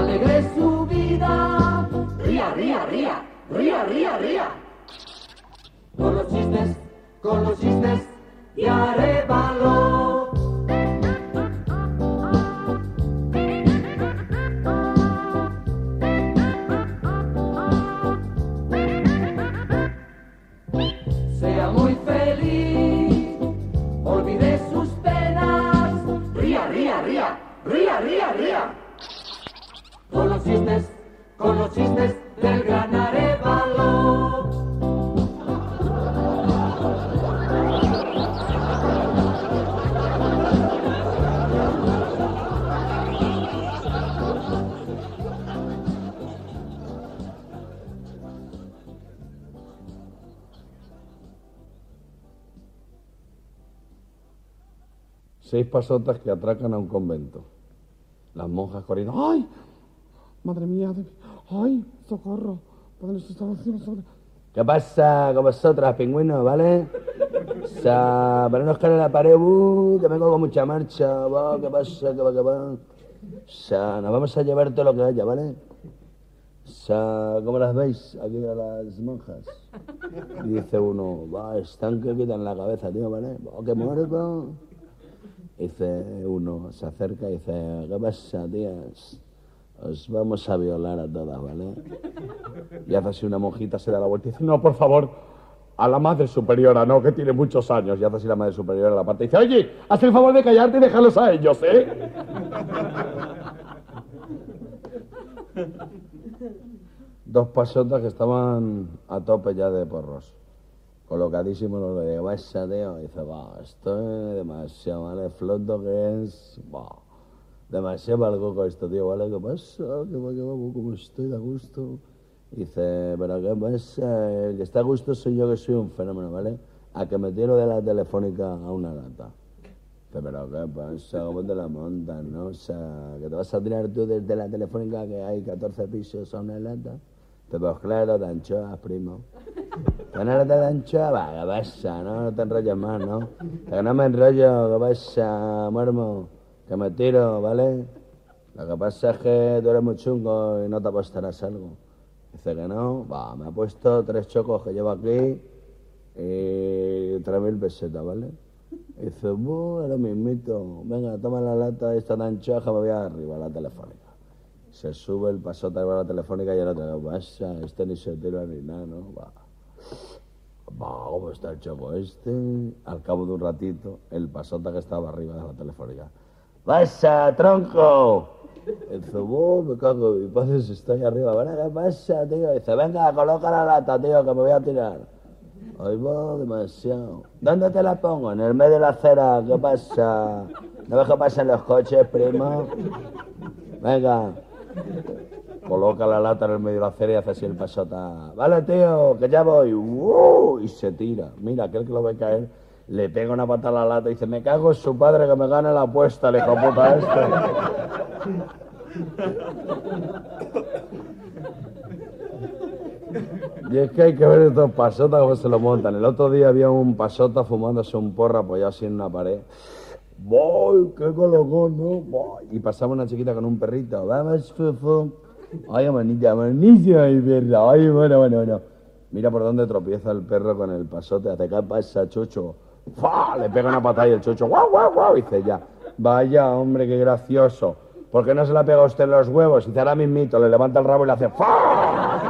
alegre su vida. Ría, ría, ría, ría, ría, ría. Con los chistes de Arévalo. Sea muy feliz, olvide sus penas. Ría, ría, ría, ría, ría, ría. Con los chistes del gran Arévalo. Seis pasotas que atracan a un convento. Las monjas corriendo. ¡Ay! Madre mía. ¡Ay! ¡Socorro! ¿Qué pasa con vosotras, pingüinos, vale? O sea, para no escalar en la pared, que vengo con mucha marcha, ¿qué pasa? ¿Qué va? O sea, nos vamos a llevar todo lo que haya, ¿vale? O sea, ¿cómo las veis aquí a las monjas? Y dice uno, están que quitan la cabeza, tío, ¿vale? ¡Qué muerto! Dice uno, se acerca y dice, ¿qué pasa, tías? Os vamos a violar a todas, ¿vale? Y hace así una monjita, se da la vuelta y dice, no, por favor, a la madre superiora, no, que tiene muchos años. Y hace así la madre superiora a la parte y dice, oye, haz el favor de callarte y déjalos a ellos, ¿eh? Dos pasotas que estaban a tope ya de porros. Colocadísimos los de baixa, tío. Y dice, esto es demasiado, ¿vale? Floto que es, demasiado para el coco esto, tío, ¿vale? ¿Qué pasa? ¿Qué va? ¿Cómo estoy de gusto? Y dice, pero ¿qué pasa? El que está a gusto soy yo, que soy un fenómeno, ¿vale? A que me tiro de la telefónica a una lata. Dice, pero ¿qué pasa? ¿Cómo te la montas, no? O sea, que te vas a tirar tú desde la telefónica que hay 14 pisos a una lata. Pues claro, de anchoas, primo. ¿Una lata de anchoas? ¿Qué pasa? No te enrolles más, ¿no? Que no me enrollo, ¿qué pasa, muermo? Que me tiro, ¿vale? Lo que pasa es que tú eres muy chungo y no te apostarás algo. Dice que no, me ha puesto 3 chocos que llevo aquí y 3.000 pesetas, ¿vale? Dice, lo mismito, venga, toma la lata esta de anchoas que me voy arriba a la telefónica. Se sube el pasota de la telefónica y el otro, ¿qué pasa? Este ni se tira ni nada, ¿no? ¿Cómo está el choco este? Al cabo de un ratito, el pasota que estaba arriba de la telefónica. ¡Pasa, tronco! Dice, me cago, mi padre se está ahí arriba. Bueno, ¿qué pasa, tío? Dice, venga, coloca la lata, tío, que me voy a tirar. Ay, demasiado. ¿Dónde te la pongo? En el medio de la acera, ¿qué pasa? ¿No ves que pasan los coches, primo? Venga. Coloca la lata en el medio de la acera y hace así el pasota. Vale, tío, que ya voy. Y se tira. Mira, aquel que lo ve caer, le pega una pata a la lata y dice, me cago en su padre que me gane la apuesta, el hijo puta este. Y es que hay que ver estos pasotas cómo se lo montan. El otro día había un pasota fumándose un porro apoyado así en una pared. ¡Voy! ¡Qué colocón, no! ¡Voy! Y pasaba una chiquita con un perrito. ¡Vamos, Fufu! ¡Ay, manilla, ay, perra! ¡Ay, bueno! Mira por dónde tropieza el perro con el pasote. Hace, ¿qué pasa, chocho? ¡Fua! Le pega una patada y el chocho, ¡guau, guau, guau! Y dice ya, vaya, hombre, qué gracioso. ¿Por qué no se la pega a usted en los huevos? Y dice, ahora mismito, le levanta el rabo y le hace, ¡fua!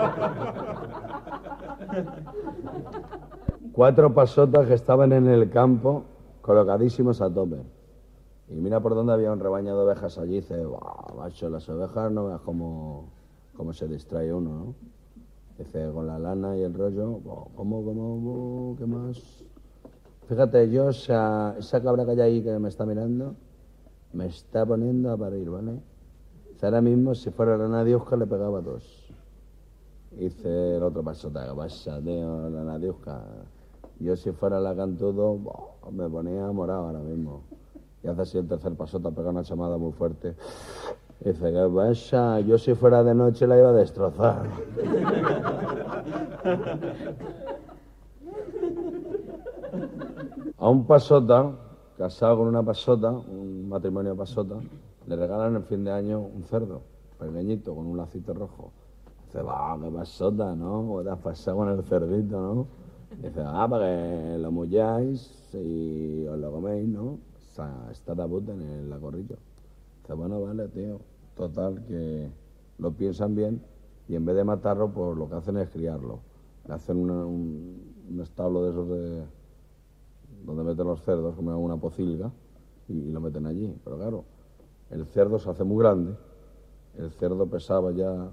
4 pasotas que estaban en el campo, colocadísimos a tope. Y mira por dónde había un rebaño de ovejas allí. Y dice, macho, las ovejas no veas cómo se distrae uno, ¿no? Dice, con la lana y el rollo, ¿cómo? ¿Qué más? Fíjate, yo, esa cabra que hay ahí que me está mirando, me está poniendo a parir, ¿vale? Dice, ahora mismo, si fuera la Nadiuska, le pegaba 2. Dice el otro pasota, ¿qué pasa, tío, la Nadiuska? Yo, si fuera la Cantudo, me ponía morado ahora mismo. Y hace así el tercer pasota, pega una chamada muy fuerte. Dice, ¿qué pasa? Yo, si fuera de noche, la iba a destrozar. A un pasota, casado con una pasota, un matrimonio pasota, le regalan el fin de año un cerdo. pequeñito, con un lacito rojo. Dice, va, qué pasota, ¿no? ¿Qué te has pasado con el cerdito, no? Dice, para que lo mulláis y os lo coméis, ¿no? O sea, está de puta en la corrillo. Dice, bueno, vale, tío. Total, que lo piensan bien y en vez de matarlo, pues lo que hacen es criarlo. Le hacen un establo de esos de donde meten los cerdos, como una pocilga, y lo meten allí. Pero claro, el cerdo se hace muy grande. El cerdo pesaba ya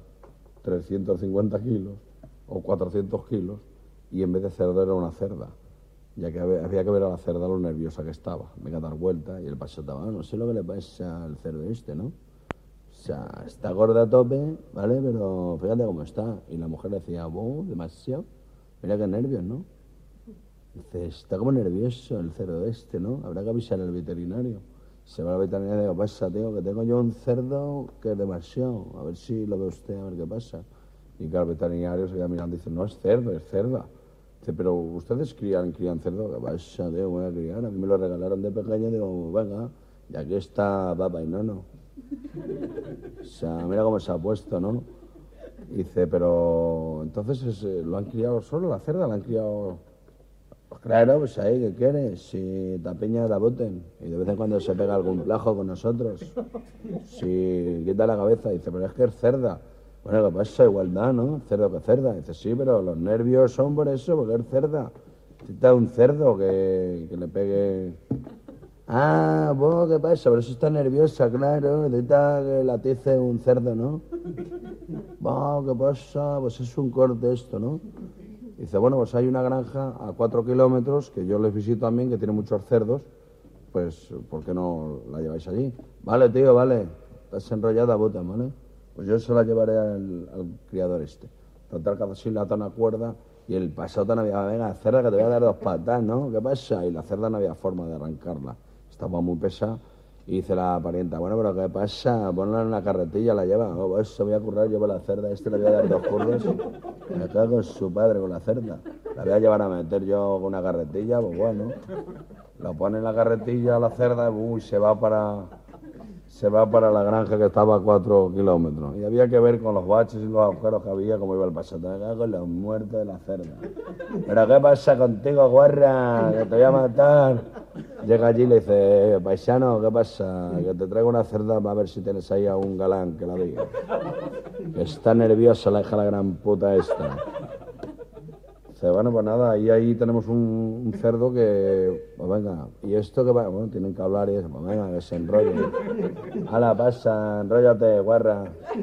350 kilos o 400 kilos y en vez de cerdo era una cerda, ya que había que ver a la cerda lo nerviosa que estaba. Venga a dar vuelta y el paso estaba, no sé lo que le pasa al cerdo este, ¿no? O sea, está gorda a tope, ¿vale? Pero fíjate cómo está. Y la mujer le decía, demasiado, mira qué nervios, ¿no? Dice, está como nervioso el cerdo este, ¿no? Habrá que avisar al veterinario. Se va al veterinario y digo, pasa, tío, que tengo yo un cerdo que es demasiado. A ver si lo ve usted, a ver qué pasa. Y claro, el veterinario se queda mirando y dice, no es cerdo, es cerda. Dice, pero ustedes crían cerdo. ¿Qué pasa, tío? Voy a criar. A mí me lo regalaron de pequeño. Digo, venga, y aquí está papá y nono. O sea, mira cómo se ha puesto, ¿no? Dice, pero entonces ¿lo han criado solo la cerda? ¿La han criado...? Pues claro, pues ahí, ¿qué quieres? Si la peña la boten y de vez en cuando se pega algún plajo con nosotros. Si quita la cabeza, dice, pero es que es cerda. Bueno, ¿qué pasa? Igualdad, ¿no? Cerdo que cerda. Dice, sí, pero los nervios son por eso, porque es cerda. Necesita un cerdo que le pegue... Ah, vos, ¿qué pasa? Pero eso está nerviosa, claro. Necesita que la atice un cerdo, ¿no? ¿Qué pasa? Pues es un corte esto, ¿no? Dice, bueno, pues hay una granja a 4 kilómetros, que yo les visito también, que tiene muchos cerdos, pues, ¿por qué no la lleváis allí? Vale, tío, vale, estás enrollada, bota, ¿vale? Pues yo se la llevaré al criador este. Total, cada sí le ata una cuerda, y el pasado no había, venga, cerda, que te voy a dar 2 patas, ¿no? ¿Qué pasa? Y la cerda no había forma de arrancarla, estaba muy pesada. Y dice la parienta, bueno, pero ¿qué pasa? Ponla en una carretilla, la lleva. Pues se voy a currar yo con la cerda, le voy a dar 2 curros. Me cago en su padre con la cerda. La voy a llevar a meter yo con una carretilla, pues bueno. Lo pone en la carretilla la cerda y se va para la granja que estaba a 4 kilómetros. Y había que ver con los baches y los agujeros que había cómo iba el paso. Me cago en los muertos de la cerda. ¿Pero qué pasa contigo, guarra? Que te voy a matar. Llega allí y le dice, paisano, ¿qué pasa? Que te traigo una cerda para ver si tienes ahí a un galán que la diga. Que está nerviosa la hija de la gran puta esta. Dice, bueno, pues nada, y ahí tenemos un cerdo que, pues venga, y esto que va, bueno, tienen que hablar y eso, pues venga, que se enrolle. Hala, pasa, enróllate, guarra.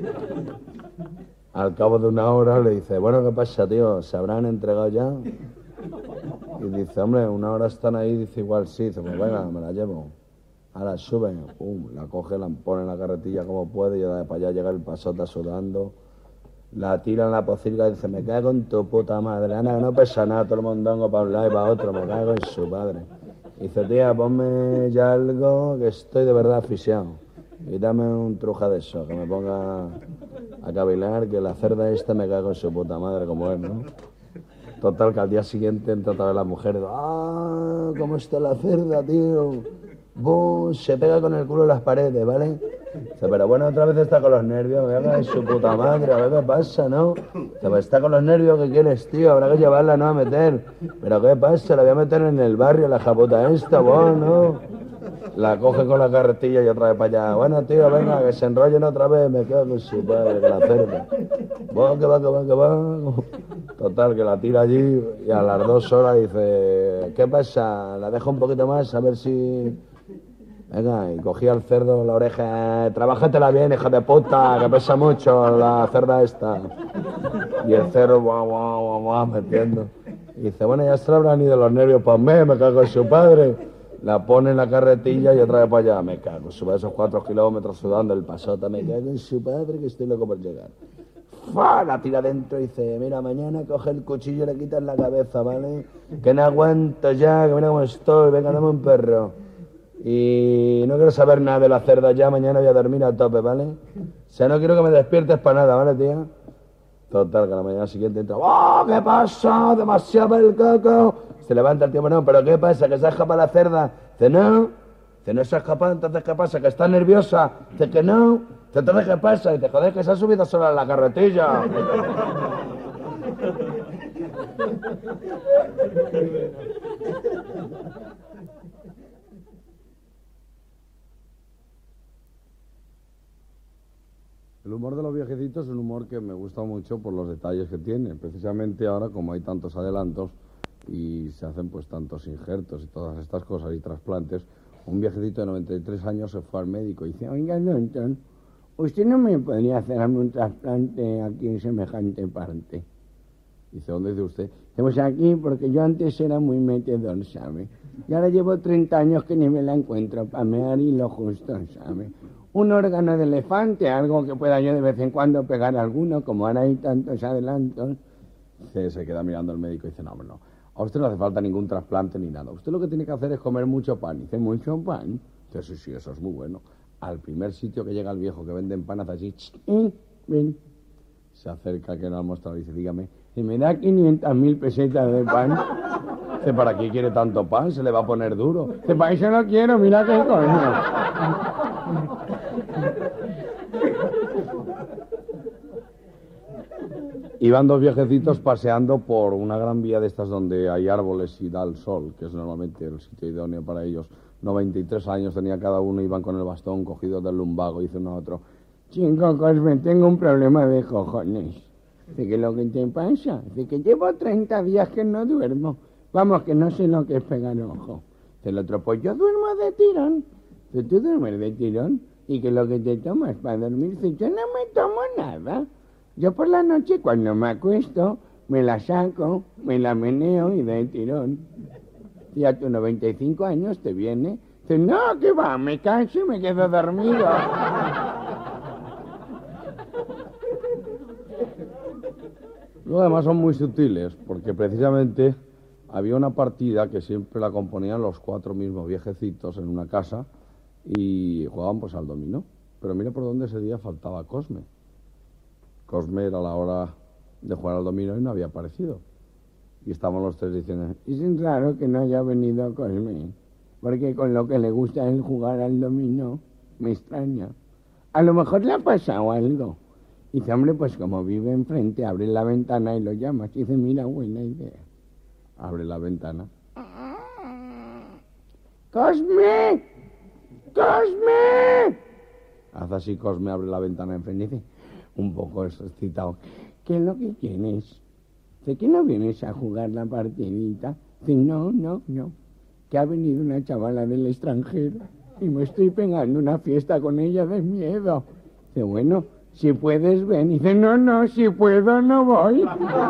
Al cabo de una hora le dice, bueno, ¿qué pasa, tío? ¿Se habrán entregado ya? Y dice, hombre, 1 hora están ahí, dice, igual sí, dice, pues venga, me la llevo. Ahora sube, la coge, la pone en la carretilla como puede, y de para allá llega el pasota sudando, la tira en la pocilga y dice, me cago en tu puta madre, Ana, no pesa nada, todo el mondongo para un lado y para otro, me cago en su padre. Y dice, tía, ponme ya algo, que estoy de verdad asfixiado. Y dame un truja de eso, que me ponga a cavilar, que la cerda esta me cago en su puta madre, como es, ¿no? Total, que al día siguiente entra otra vez la mujer y dice, ¿cómo está la cerda, tío? Se pega con el culo en las paredes, ¿vale? Dice, pero bueno, otra vez está con los nervios, me cago en su puta madre, a ver qué pasa, ¿no? Dice, pues está con los nervios, ¿qué quieres, tío? Habrá que llevarla, ¿no? A meter. ¿Pero qué pasa? La voy a meter en el barrio, la japuta esta, ¿no? La coge con la carretilla y otra vez para allá. Bueno, tío, venga, que se enrollen otra vez, me cago en su padre, con la cerda. Que va. Total, que la tira allí y a las 2 horas dice, ¿qué pasa? La dejo un poquito más, a ver si... Venga, y cogía al cerdo la oreja, trabájatela bien, hija de puta, que pesa mucho la cerda esta. Y el cerdo, guau, metiendo. Y dice, bueno, ya se le habrán ido los nervios para mí, me cago en su padre. La pone en la carretilla y otra vez para allá, me cago. Sube esos 4 kilómetros sudando el pasota, me cago en su padre, que estoy loco por llegar. ¡Fua! La tira adentro y dice, mira, mañana coge el cuchillo y le quitas la cabeza, ¿vale? Que no aguanto ya, que mira cómo estoy, venga, dame un perro. Y no quiero saber nada de la cerda ya, mañana voy a dormir a tope, ¿vale? O sea, no quiero que me despiertes para nada, ¿vale, tía? Total, que a la mañana siguiente entra, ¿qué pasa? Demasiado el coco. Se levanta el tío, bueno, ¿pero qué pasa? ¿Que se ha escapado la cerda? Dice, no se ha escapado, entonces ¿qué pasa? ¿Que está nerviosa? Dice que no. Entonces, ¿qué pasa? Y dice, joder, que se ha subido sola en la carretilla. El humor de los viejecitos es un humor que me gusta mucho por los detalles que tiene. Precisamente ahora, como hay tantos adelantos y se hacen pues tantos injertos y todas estas cosas y trasplantes, un viejecito de 93 años se fue al médico y dice, oiga, doctor, ¿usted no me podría hacer un trasplante aquí en semejante parte? Dice, ¿dónde dice usted? Pues aquí, porque yo antes era muy metedor, ¿sabe? Y ahora llevo 30 años que ni me la encuentro para mear y lo justo, ¿sabe? Un órgano de elefante, algo que pueda yo de vez en cuando pegar alguno, como ahora hay tantos adelantos. Se queda mirando al médico y dice, no, hombre, no. A usted no hace falta ningún trasplante ni nada. Usted lo que tiene que hacer es comer mucho pan. Dice, ¿mucho pan? Dice, sí, eso es muy bueno. Al primer sitio que llega el viejo que vende empanadas así, ven. Se acerca que no ha mostrado y dice, dígame, ¿y me da 500.000 pesetas de pan? Dice, ¿para qué quiere tanto pan? Se le va a poner duro. Dice, para eso no quiero, mira qué coño. Iban dos viejecitos paseando por una gran vía de estas donde hay árboles y da el sol, que es normalmente el sitio idóneo para ellos. 93 años tenía cada uno, iban con el bastón cogidos del lumbago. Dice uno a otro, chico Cosme, tengo un problema de cojones. Dice, ¿qué es lo que te pasa? Dice, que llevo 30 días que no duermo. Vamos, que no sé lo que es pegar ojo. Dice el otro, pues yo duermo de tirón. Dice, ¿tú duermes de tirón? ¿Y qué es lo que te tomas para dormir? Dice, yo no me tomo nada. Yo por la noche cuando me acuesto, me la saco, me la meneo y de tirón. Y a tus 95 años te viene. Dice, no, ¿qué va? Me canso y me quedo dormido. Luego además son muy sutiles, porque precisamente había una partida que siempre la componían los cuatro mismos viejecitos en una casa y jugaban pues al dominó. Pero mira por dónde ese día faltaba Cosme. Cosme era la hora de jugar al dominó y no había aparecido. Y estábamos los tres diciendo, es raro que no haya venido Cosme, porque con lo que le gusta es jugar al dominó, me extraña. A lo mejor le ha pasado algo. Y dice, hombre, pues como vive enfrente, abre la ventana y lo llamas. Y dice, mira, buena idea. Abre la ventana. ¡Cosme! ¡Cosme! Hace así, Cosme abre la ventana enfrente y dice, un poco excitado, ¿qué es lo que tienes? Dice, ¿que no vienes a jugar la partidita? Dice, no, que ha venido una chavala del extranjero y me estoy pegando una fiesta con ella de miedo. Dice, bueno, si puedes ven. Y dice, no, si puedo no voy.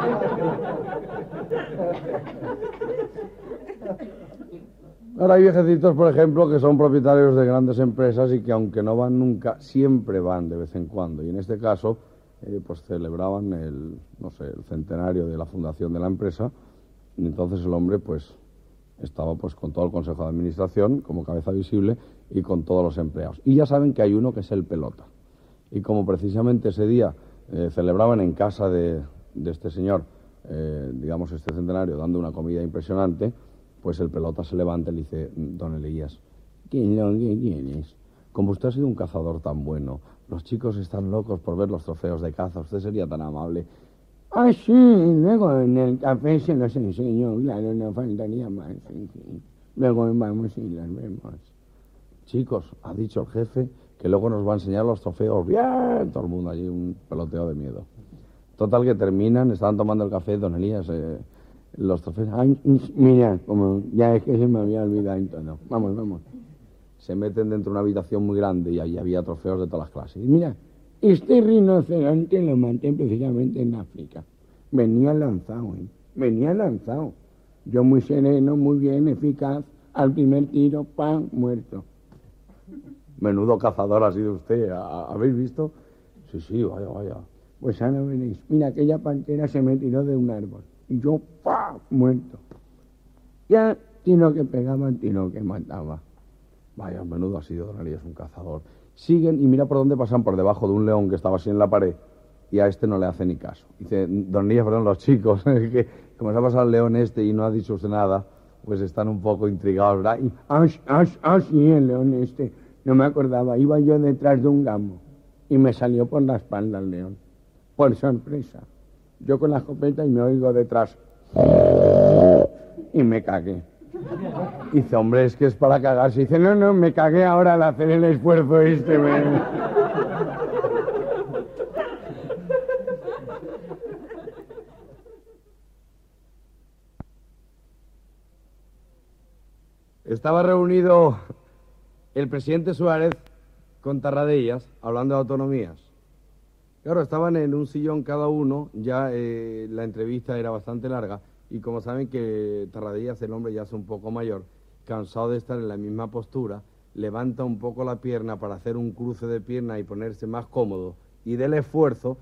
Ahora hay viejecitos, por ejemplo, que son propietarios de grandes empresas y que aunque no van nunca, siempre van de vez en cuando. Y en este caso, pues celebraban el centenario de la fundación de la empresa. Y entonces el hombre, pues, estaba pues con todo el consejo de administración como cabeza visible y con todos los empleados. Y ya saben que hay uno que es el pelota. Y como precisamente ese día celebraban en casa de este señor, digamos, este centenario, dando una comida impresionante, pues el pelota se levanta y le dice, don Elías, ¿qué tienes? Como usted ha sido un cazador tan bueno, los chicos están locos por ver los trofeos de caza, usted sería tan amable. Ah, sí, luego en el café se los enseño, claro, no faltaría más. Sí. Luego vamos y los vemos. Chicos, ha dicho el jefe que luego nos va a enseñar los trofeos. Bien, todo el mundo allí, un peloteo de miedo. Total que terminan, estaban tomando el café, don Elías, los trofeos. Ay, mira, como ya es que se me había olvidado y todo. Vamos. Se meten dentro de una habitación muy grande y allí había trofeos de todas las clases. Y mira, este rinoceronte lo maté precisamente en África. Venía lanzado. Yo muy sereno, muy bien, eficaz. Al primer tiro, ¡pam!, muerto. Menudo cazador ha sido usted, ¿habéis visto? Sí, vaya. Pues ahora veréis. Mira, aquella pantera se me tiró de un árbol. Y yo, ¡pam!, muerto. Ya, tiro que pegaba, tiro que mataba. Vaya, menudo ha sido, don Elías, un cazador. Siguen y mira por dónde pasan, por debajo de un león que estaba así en la pared. Y a este no le hace ni caso. Dice, don Elías, perdón, los chicos, que como se ha pasado el león este y no ha dicho usted nada, pues están un poco intrigados, ¿verdad? Y, sí, el león este. No me acordaba, iba yo detrás de un gamo. y me salió por la espalda el león. Por sorpresa. Yo con la escopeta y me oigo detrás. Y me cagué. Dice, hombre, es que es para cagarse. Dice, no, me cagué ahora al hacer el esfuerzo este. Estaba reunido el presidente Suárez con Tarradellas, hablando de autonomías. Claro, estaban en un sillón cada uno, ya la entrevista era bastante larga, y como saben que Tarradellas, el hombre ya es un poco mayor, cansado de estar en la misma postura, levanta un poco la pierna para hacer un cruce de pierna y ponerse más cómodo, y del esfuerzo,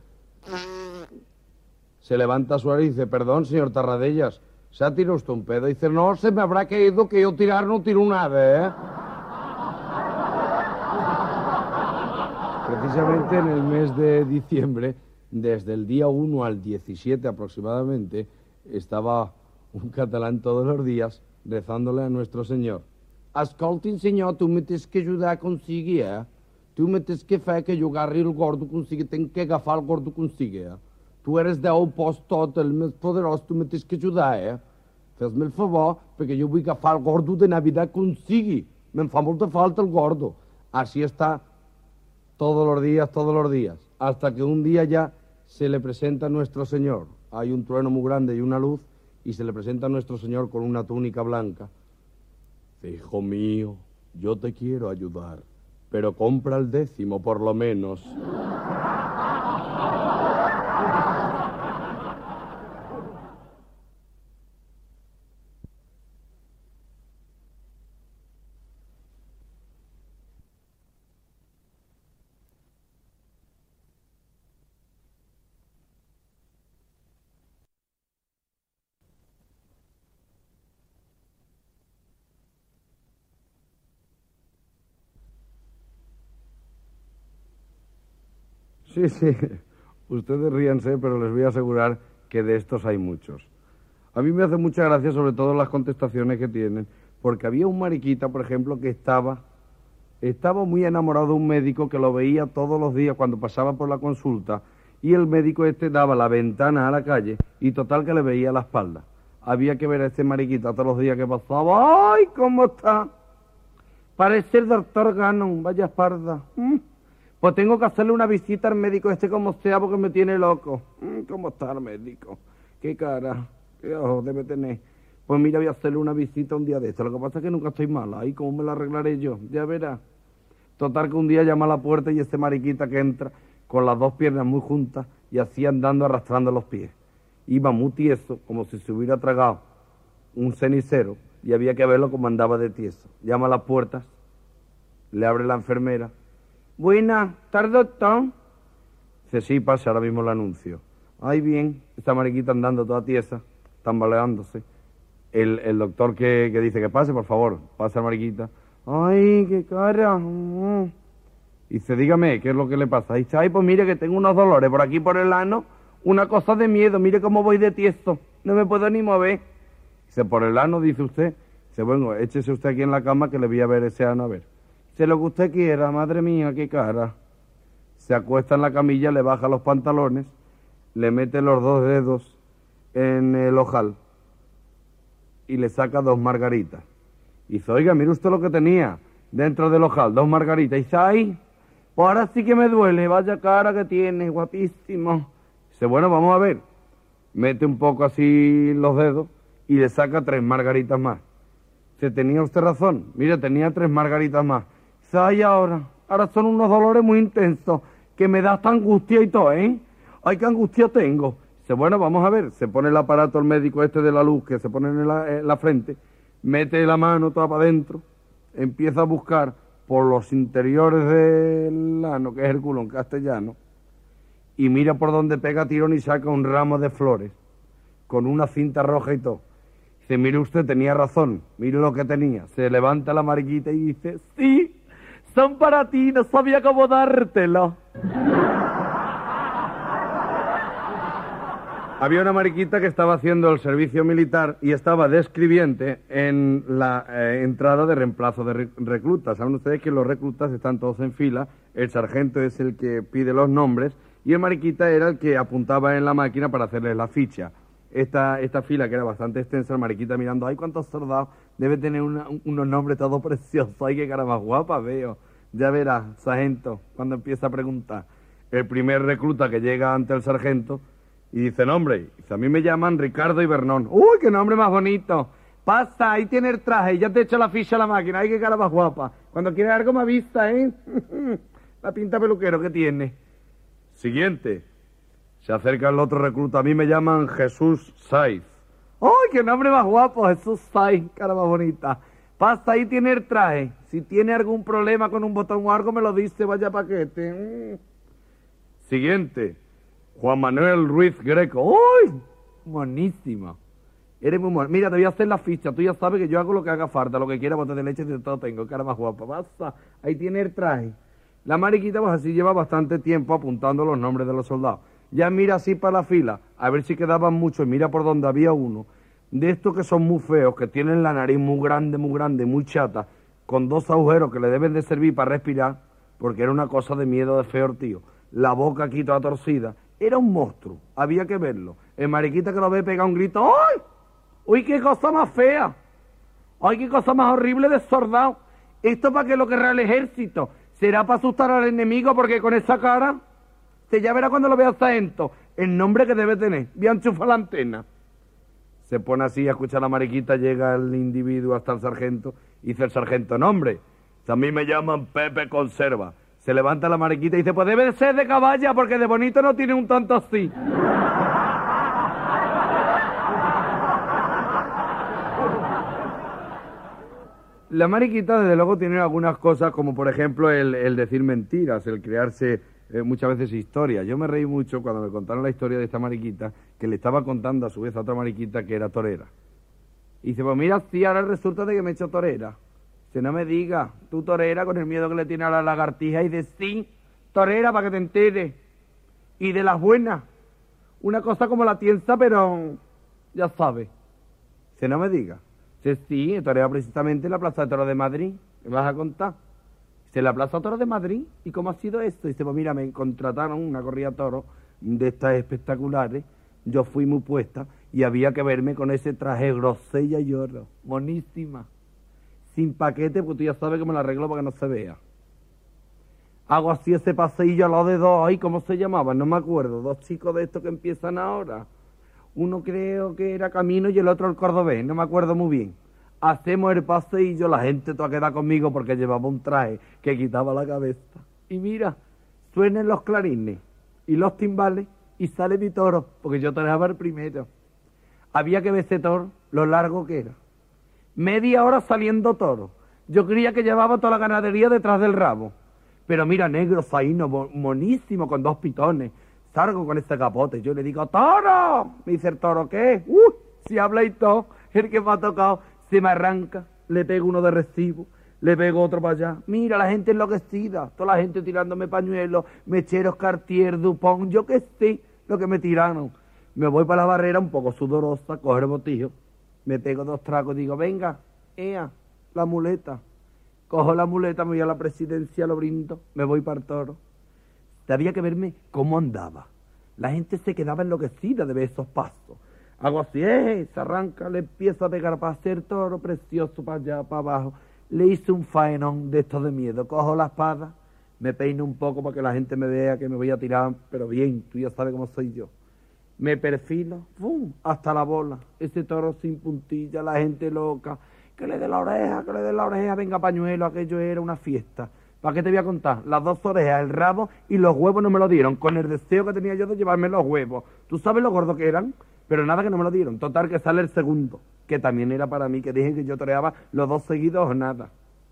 se levanta Suárez y dice, perdón, señor Tarradellas, ¿se ha tirado usted un pedo? Y dice, no, se me habrá caído que yo tirar no tiro nada, ¿eh? Precisamente en el mes de diciembre, desde el día 1 al 17 aproximadamente, estaba un catalán todos los días rezándole a nuestro Señor. Escoltin, senyor, tu me tens que ajudar a aconseguir, eh? Tu me tens que fer que jo agarri el gordo consigui, tenc que agafar el gordo consigui, eh? Tu eres Déu post tot, el més poderós, tu me tens que ajudar, eh? Fes-me el favor, perquè jo vull agafar el gordo de Navidad consigui. Me'n fa molta falta el gordo. Así está todos los días, hasta que un día ya se le presenta a nuestro Señor. Hay un trueno muy grande y una luz, y se le presenta a nuestro Señor con una túnica blanca. Dice, hijo mío, yo te quiero ayudar, pero compra el 10º por lo menos. Sí, ustedes ríanse, pero les voy a asegurar que de estos hay muchos. A mí me hace mucha gracia, sobre todo las contestaciones que tienen, porque había un mariquita, por ejemplo, que estaba muy enamorado de un médico que lo veía todos los días cuando pasaba por la consulta, y el médico este daba la ventana a la calle, y total que le veía la espalda. Había que ver a este mariquita todos los días que pasaba. ¡Ay, cómo está! Parece el doctor Gannon, vaya espalda. Pues tengo que hacerle una visita al médico este como sea porque me tiene loco. ¿Cómo está el médico? Qué cara, qué ojos debe tener. Pues mira, voy a hacerle una visita un día de esto. Lo que pasa es que nunca estoy mala. Ay, ¿cómo me la arreglaré yo? Ya verás. Total que un día llama a la puerta y este mariquita que entra con las dos piernas muy juntas y así andando arrastrando los pies. Iba muy tieso, como si se hubiera tragado un cenicero, y había que verlo como andaba de tieso. Llama a las puertas, le abre la enfermera. Buenas tardes, doctor. Dice, sí, pase, ahora mismo el anuncio. Ay, bien, esta mariquita andando toda tiesa, tambaleándose. El doctor que dice que pase, por favor, pase a mariquita. Ay, qué cara. Dice, dígame, ¿qué es lo que le pasa? Dice, ay, pues mire que tengo unos dolores por aquí por el ano, una cosa de miedo, mire cómo voy de tieso, no me puedo ni mover. Dice, por el ano, dice usted. Dice, bueno, échese usted aquí en la cama que le voy a ver ese ano, a ver. Dice, lo que usted quiera, madre mía, qué cara. Se acuesta en la camilla, le baja los pantalones, le mete los dos dedos en el ojal y le saca 2 margaritas. Dice, oiga, mire usted lo que tenía dentro del ojal, 2 margaritas. Dice, ay, pues ahora sí que me duele, vaya cara que tiene, guapísimo. Dice, bueno, vamos a ver. Mete un poco así los dedos y le saca 3 margaritas más. Dice, tenía usted razón, mire, tenía 3 margaritas más. Dice, ay, ahora son unos dolores muy intensos, que me da esta angustia y todo, ¿eh? Ay, qué angustia tengo. Dice, bueno, vamos a ver. Se pone el aparato el médico este de la luz que se pone en la frente, mete la mano toda para adentro, empieza a buscar por los interiores del ano, que es el culo en castellano, y mira por donde pega tirón y saca un ramo de flores, con una cinta roja y todo. Dice, mire usted, tenía razón, mire lo que tenía. Se levanta la mariquita y dice, sí, son para ti, no sabía cómo dártelo. Había una mariquita que estaba haciendo el servicio militar y estaba de escribiente en la entrada de reemplazo de reclutas. Saben ustedes que los reclutas están todos en fila el sargento es el que pide los nombres y el mariquita era el que apuntaba en la máquina para hacerle la ficha. Esta fila, que era bastante extensa, el mariquita mirando, ¡ay, cuántos soldados! Debe tener unos nombres todos preciosos. ¡Ay, qué cara más guapa veo! Ya verás, sargento, cuando empieza a preguntar. El primer recluta que llega ante el sargento y dice, nombre, dice, a mí me llaman Ricardo Ibernón. ¡Uy, qué nombre más bonito! Pasa, ahí tiene el traje, ya te echo la ficha a la máquina. ¡Ay, qué cara más guapa! Cuando quieres algo me avisa, ¿eh? La pinta peluquero que tiene. Siguiente. Se acerca el otro recluta. A mí me llaman Jesús Saiz. ¡Ay, qué nombre más guapo! Jesús Saiz, cara más bonita. Pasa, ahí tiene el traje. Si tiene algún problema con un botón o algo, me lo dice, vaya paquete. Siguiente. Juan Manuel Ruiz Greco. ¡Ay! Monísima. Eres muy buena. Mira, te voy a hacer la ficha. Tú ya sabes que yo hago lo que haga falta, lo que quiera, bote de leche, de todo tengo. Cara más guapa. Pasa, ahí tiene el traje. La mariquita, pues así lleva bastante tiempo apuntando los nombres de los soldados. Ya mira así para la fila, a ver si quedaban muchos, y mira por donde había uno. De estos que son muy feos, que tienen la nariz muy grande, muy chata, con dos agujeros que le deben de servir para respirar, porque era una cosa de miedo de feo, tío. La boca aquí toda torcida. Era un monstruo, había que verlo. El mariquita que lo ve pega un grito, ¡ay! ¡Uy, qué cosa más fea! ¡Ay, qué cosa más horrible de soldado! ¿Esto para qué lo querrá el ejército? ¿Será para asustar al enemigo? Porque con esa cara... ya verá cuando lo vea sargento el nombre que debe tener. Voy a enchufar la antena. Se pone así a escuchar a la mariquita, llega el individuo hasta el sargento, y dice el sargento, nombre, a mí me llaman Pepe Conserva. Se levanta la mariquita y dice, pues debe de ser de caballa, porque de bonito no tiene un tanto así. La mariquita, desde luego, tiene algunas cosas, como por ejemplo el decir mentiras, el crearse muchas veces historias. Yo me reí mucho cuando me contaron la historia de esta mariquita, que le estaba contando a su vez a otra mariquita que era torera. Y dice, pues mira, sí, ahora resulta de que me he hecho torera. Dice, no me digas, tú torera con el miedo que le tiene a la lagartija. Y dice, sí, torera para que te enteres. Y de las buenas. Una cosa como la tienza, pero ya sabes. Dice, no me digas. Dice, sí, torera precisamente en la Plaza de Toros de Madrid. ¿Me vas a contar? Dice, la Plaza de Toros de Madrid. ¿Y cómo ha sido esto? Dice, pues mira, me contrataron una corrida de toros de estas espectaculares. Yo fui muy puesta y había que verme con ese traje grosella y oro. Monísima. Sin paquete, porque tú ya sabes que me la arreglo para que no se vea. Hago así ese paseillo a lado de dos. Ay, ¿cómo se llamaban? No me acuerdo. Dos chicos de estos que empiezan ahora. Uno creo que era Camino y el otro el Cordobés. No me acuerdo muy bien. Hacemos el paseillo, la gente toda queda conmigo porque llevaba un traje que quitaba la cabeza. Y mira, suenan los clarines y los timbales y sale mi toro, porque yo toreaba el primero. Había que ver ese toro, lo largo que era. Media hora saliendo toro. Yo creía que llevaba toda la ganadería detrás del rabo. Pero mira, negro, zaino, monísimo, con dos pitones. Salgo con ese capote. Yo le digo, ¡toro! Me dice el toro, ¿qué? Si habla y todo, el que me ha tocado se me arranca, le pego uno de recibo, le pego otro para allá. Mira, la gente enloquecida, toda la gente tirándome pañuelos, mecheros, Cartier, Dupont, yo qué sé, lo que me tiraron. Me voy para la barrera un poco sudorosa, cojo el botillo, me pego dos tragos y digo, venga, la muleta. Cojo la muleta, me voy a la presidencia, lo brindo, me voy para el toro. Había que verme cómo andaba. La gente se quedaba enloquecida de ver esos pasos. Hago así, se arranca, le empiezo a pegar para hacer toro precioso para allá, para abajo. Le hice un faenón de estos de miedo. Cojo la espada, me peino un poco para que la gente me vea que me voy a tirar, pero bien, tú ya sabes cómo soy yo. Me perfilo, ¡pum!, hasta la bola. Ese toro sin puntilla, la gente loca. Que le dé la oreja, que le dé la oreja, venga pañuelo, aquello era una fiesta. ¿Para qué te voy a contar? Las dos orejas, el rabo y los huevos no me lo dieron, con el deseo que tenía yo de llevarme los huevos. ¿Tú sabes lo gordos que eran? Pero nada, que no me lo dieron. Total, que sale el segundo, que también era para mí, que dije que yo toreaba los dos seguidos o nada.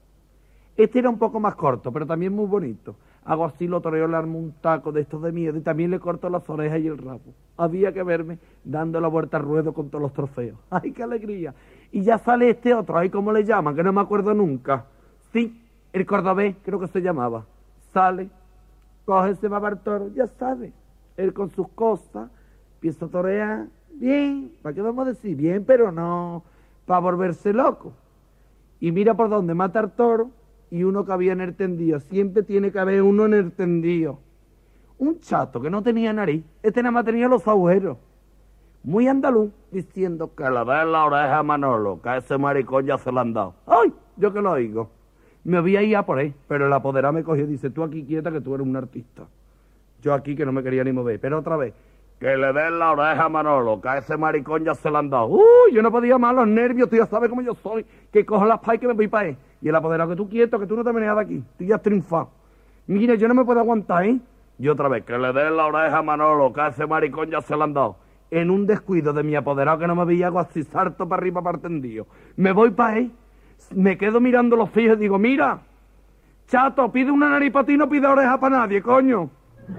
Este era un poco más corto, pero también muy bonito. Hago así, lo toreo, le armo un taco de estos de miedo y también le corto las orejas y el rabo. Había que verme dando la vuelta al ruedo con todos los trofeos. ¡Ay, qué alegría! Y ya sale este otro, ¿ay, cómo le llaman? Que no me acuerdo nunca. Sí, el Cordobés, creo que se llamaba. Sale, coge, se va para el toro, ya sabe. Él con sus cosas, empieza a torear. Bien, ¿para qué vamos a decir? Bien, pero no para volverse loco. Y mira por dónde mata al toro, y uno cabía en el tendido. Siempre tiene que haber uno en el tendido. Un chato que no tenía nariz, este nada más tenía los agujeros. Muy andaluz, diciendo que le den la oreja a Manolo, que a ese maricón ya se lo han dado. ¡Ay! Yo que lo oigo. Me voy a ir a por ahí, pero el apoderado me cogió y dice, tú aquí quieta que tú eres un artista. Yo aquí que no me quería ni mover, pero otra vez, que le den la oreja a Manolo, que a ese maricón ya se lo han dado. Yo no podía más, los nervios, tú ya sabes cómo yo soy, que cojo las pais y que me voy para ahí. Y el apoderado, que tú quieto, que tú no te venías de aquí, tú ya has triunfado. Mira, yo no me puedo aguantar, ¿eh? Y otra vez, que le den la oreja a Manolo, que a ese maricón ya se lo han dado. En un descuido de mi apoderado que no me veía, hago así, salto para arriba, para tendido. Me voy para ahí, me quedo mirando los fijos y digo, mira, chato, pide una nariz para ti, no pide oreja para nadie, coño.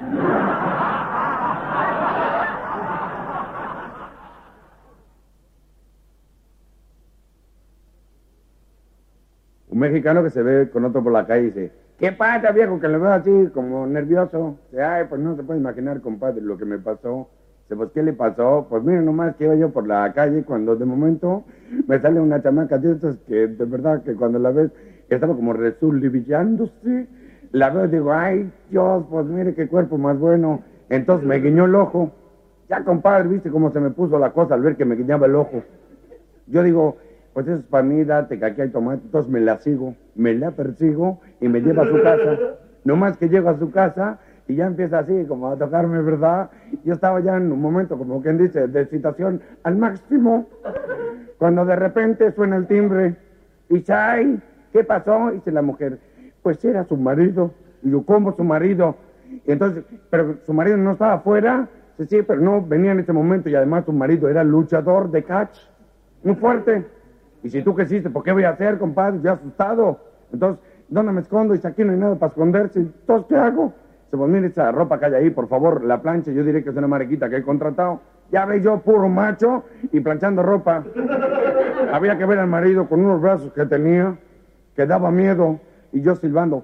Un mexicano que se ve con otro por la calle y dice, ¿qué pasa, viejo? Que lo veo así, como nervioso. Dice, ay, pues no se puede imaginar, compadre, lo que me pasó. Dice, pues, ¿qué le pasó? Pues miren nomás que iba yo por la calle cuando de momento me sale una chamaca de estos que de verdad que cuando la ves estaba como resulivillándose. La veo y digo, ay, Dios, pues mire qué cuerpo más bueno. Entonces me guiñó el ojo. Ya, compadre, ¿viste cómo se me puso la cosa al ver que me guiñaba el ojo? Yo digo, pues eso es para mí, date que aquí hay tomate. Entonces me la sigo, me la persigo y me lleva a su casa. No más que llego a su casa y ya empieza así como a tocarme, ¿verdad? Yo estaba ya en un momento, como quien dice, de excitación al máximo, cuando de repente suena el timbre y ¡ay! ¿Qué pasó? Dice la mujer, pues era su marido. Y yo, ¿cómo su marido? Y entonces, pero su marido no estaba afuera. Sí, sí, pero no venía en ese momento y además su marido era luchador de catch, muy fuerte. Y si tú qué hiciste, ¿por qué voy a hacer, compadre? Yo asustado. Entonces, ¿dónde me escondo? Y si aquí no hay nada para esconderse, entonces, ¿qué hago? Se pues mire esa ropa que hay ahí, por favor, la plancha. Yo diré que es una mariquita que he contratado. Ya ve yo, puro macho, y planchando ropa. Había que ver al marido con unos brazos que tenía, que daba miedo, y yo silbando.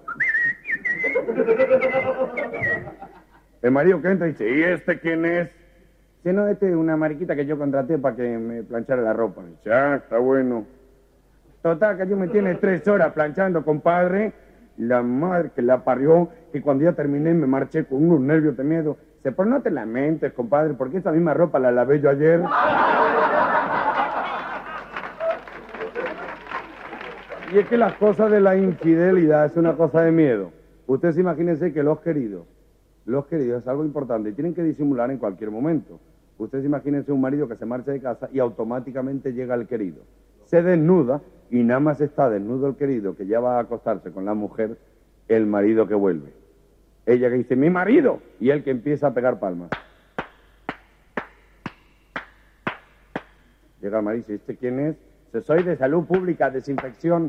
El marido que entra y dice, ¿y este quién es? Si no, este es una mariquita que yo contraté para que me planchara la ropa. Dice, está bueno. Total, que yo me tiene 3 horas planchando, compadre. La madre que la parió, que cuando ya terminé me marché con unos nervios de miedo. Dice, pero no te lamentes, compadre, porque esa misma ropa la lavé yo ayer. Y es que las cosas de la infidelidad es una cosa de miedo. Ustedes imagínense que los queridos es algo importante y tienen que disimular en cualquier momento. Ustedes imagínense un marido que se marcha de casa y automáticamente llega el querido. Se desnuda y nada más está desnudo el querido, que ya va a acostarse con la mujer, el marido que vuelve. Ella que dice, mi marido, y él que empieza a pegar palmas. Llega el marido y dice, ¿este quién es? Dice, soy de salud pública, desinfección.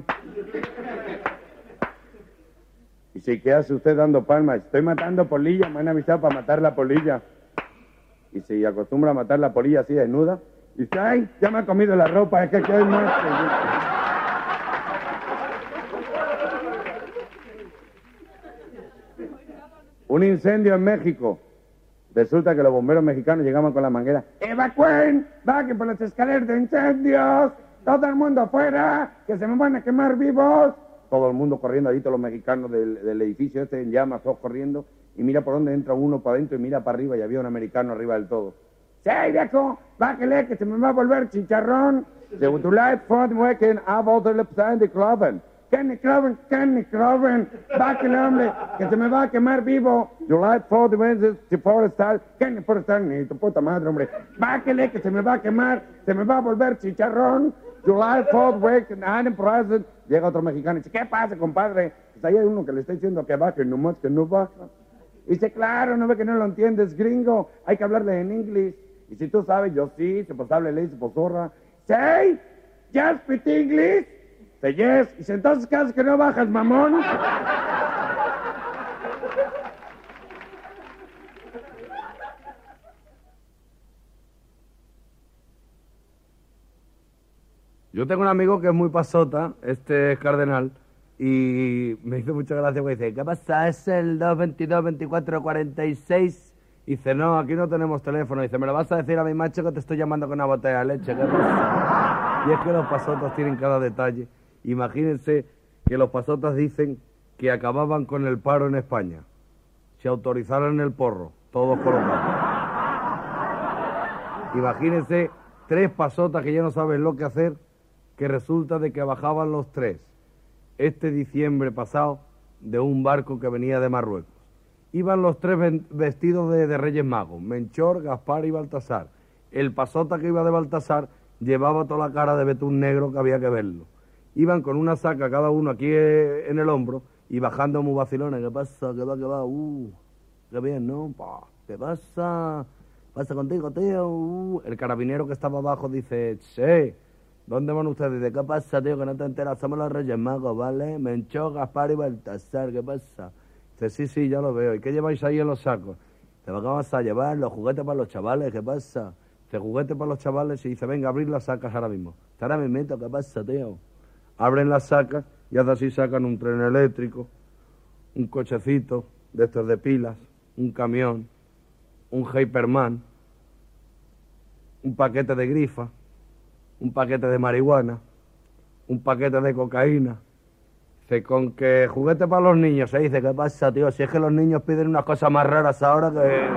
Y si ¿qué hace usted dando palmas? Estoy matando polilla, me han avisado para matar la polilla. Y si acostumbra a matar la polilla así desnuda, y dice, ay, ya me ha comido la ropa, es que aquí hay más. Un incendio en México. Resulta que los bomberos mexicanos llegaban con la manguera. ¡Evacúen! ¡Bajen por las escaleras de incendios! ¡Todo el mundo afuera! ¡Que se me van a quemar vivos! Todo el mundo corriendo, ahí todos los mexicanos del edificio este en llamas, todos corriendo. Y mira por dónde entra uno para adentro y mira para arriba y había un americano arriba del todo. ¡Sí, viejo! ¡Bájale, que se me va a volver chicharrón! Se would like for the weekend about the left side of Cloven. Kenny Cloven! ¡Bájale, hombre! ¡Que se me va a quemar vivo! You like for the weekend to Forestal. Kenny Forestal, ni tu puta madre, hombre. ¡Bájale, que se me va a quemar! ¡Se me va a volver chicharrón! You like for the weekend and present. Llega otro mexicano y dice, ¿qué pasa, compadre? Pues ahí hay uno que le está diciendo que baje, nomás que no baja. Y dice, claro, no ve que no lo entiendes, gringo. Hay que hablarle en inglés. Y si tú sabes, yo sí, pues háblele, dice, pues zorra. Say, just speak English. Say yes. Y dice, entonces, ¿qué haces que no bajas, mamón? Yo tengo un amigo que es muy pasota, este es cardenal, y me hizo mucha gracia porque dice, ¿qué pasa? Es el 222-24-46. Y dice, no, aquí no tenemos teléfono. Dice, me lo vas a decir a mi macho que te estoy llamando con una botella de leche. ¿Qué pasa? Y es que los pasotos tienen cada detalle. Imagínense que los pasotas dicen que acababan con el paro en España. Si autorizaran el porro, todos colocados. Imagínense 3 pasotas que ya no saben lo que hacer, que resulta de que bajaban los 3 este diciembre pasado de un barco que venía de Marruecos. Iban los 3 vestidos de Reyes Magos, Melchor, Gaspar y Baltasar. El pasota que iba de Baltasar llevaba toda la cara de betún negro que había que verlo. Iban con una saca cada uno aquí en el hombro y bajando muy vacilones. ¿Qué pasa? ¿Qué va? ¿Qué va? Qué bien, ¿no? ¿Qué pasa? ¿Pasa contigo, tío? El carabinero que estaba abajo dice, che, ¿dónde van ustedes? ¿De qué pasa, tío? Que no te enteras, somos los Reyes Magos, ¿vale? Melchor, Gaspar y Baltasar, ¿qué pasa? Dice, sí, ya lo veo. ¿Y qué lleváis ahí en los sacos? Te vamos a llevar los juguetes para los chavales, ¿qué pasa? Dice, juguetes para los chavales, y dice, venga, abrir las sacas ahora mismo. Ahora mismo, ¿qué pasa, tío? Abren las sacas y hasta así sacan un tren eléctrico, un cochecito de estos de pilas, un camión, un Hyperman, un paquete de grifa, un paquete de marihuana, un paquete de cocaína. Dice, con que juguete para los niños, se dice, ¿qué pasa, tío? Si es que los niños piden unas cosas más raras ahora que...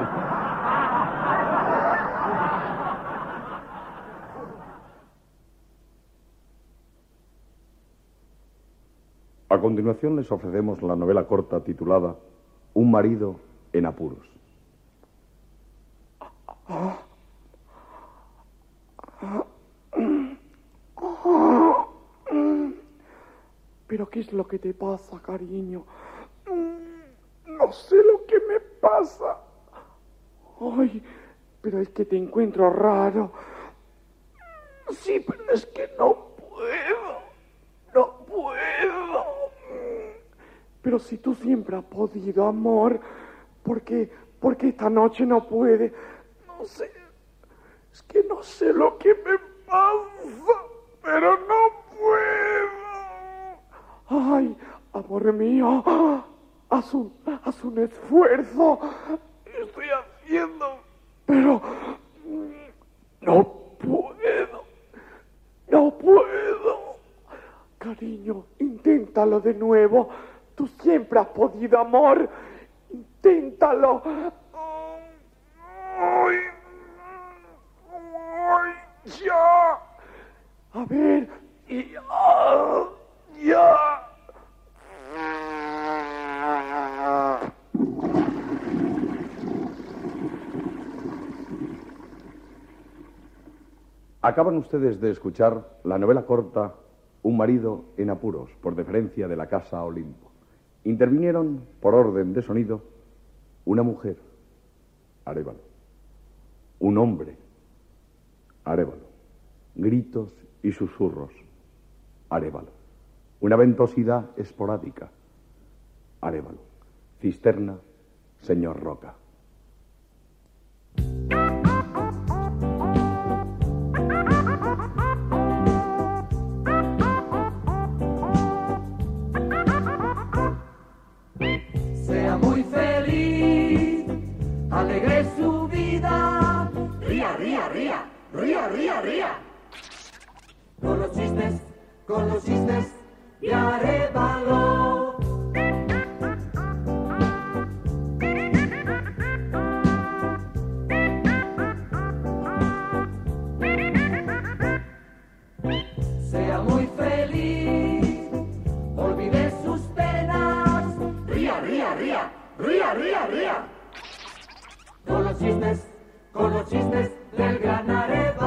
A continuación les ofrecemos la novela corta titulada Un marido en apuros. ¿Pero qué es lo que te pasa, cariño? No sé lo que me pasa. Ay, pero es que te encuentro raro. Sí, pero es que no puedo. No puedo. Pero si tú siempre has podido, amor, ¿por qué esta noche no puede? No sé. Es que no sé lo que me pasa, pero no puedo. Ay, amor mío, haz un esfuerzo. Estoy haciendo, pero no puedo. No puedo. Cariño, inténtalo de nuevo. Tú siempre has podido, amor. Inténtalo. Ay, ay, ya. A ver, ya. Acaban ustedes de escuchar la novela corta Un marido en apuros, por deferencia de la Casa Olimpo. Intervinieron, por orden de sonido, una mujer, Arévalo, un hombre, Arévalo, gritos y susurros, Arévalo, una ventosidad esporádica, Arévalo, cisterna, señor Roca. Sea muy feliz, alegre su vida, ría, ría, ría, ría, ría, ría. Con los chistes de Arévalo. Sea muy feliz, olvide sus penas, ría, ría, ría, ría, ría, ría. Con los chistes del gran Arévalo.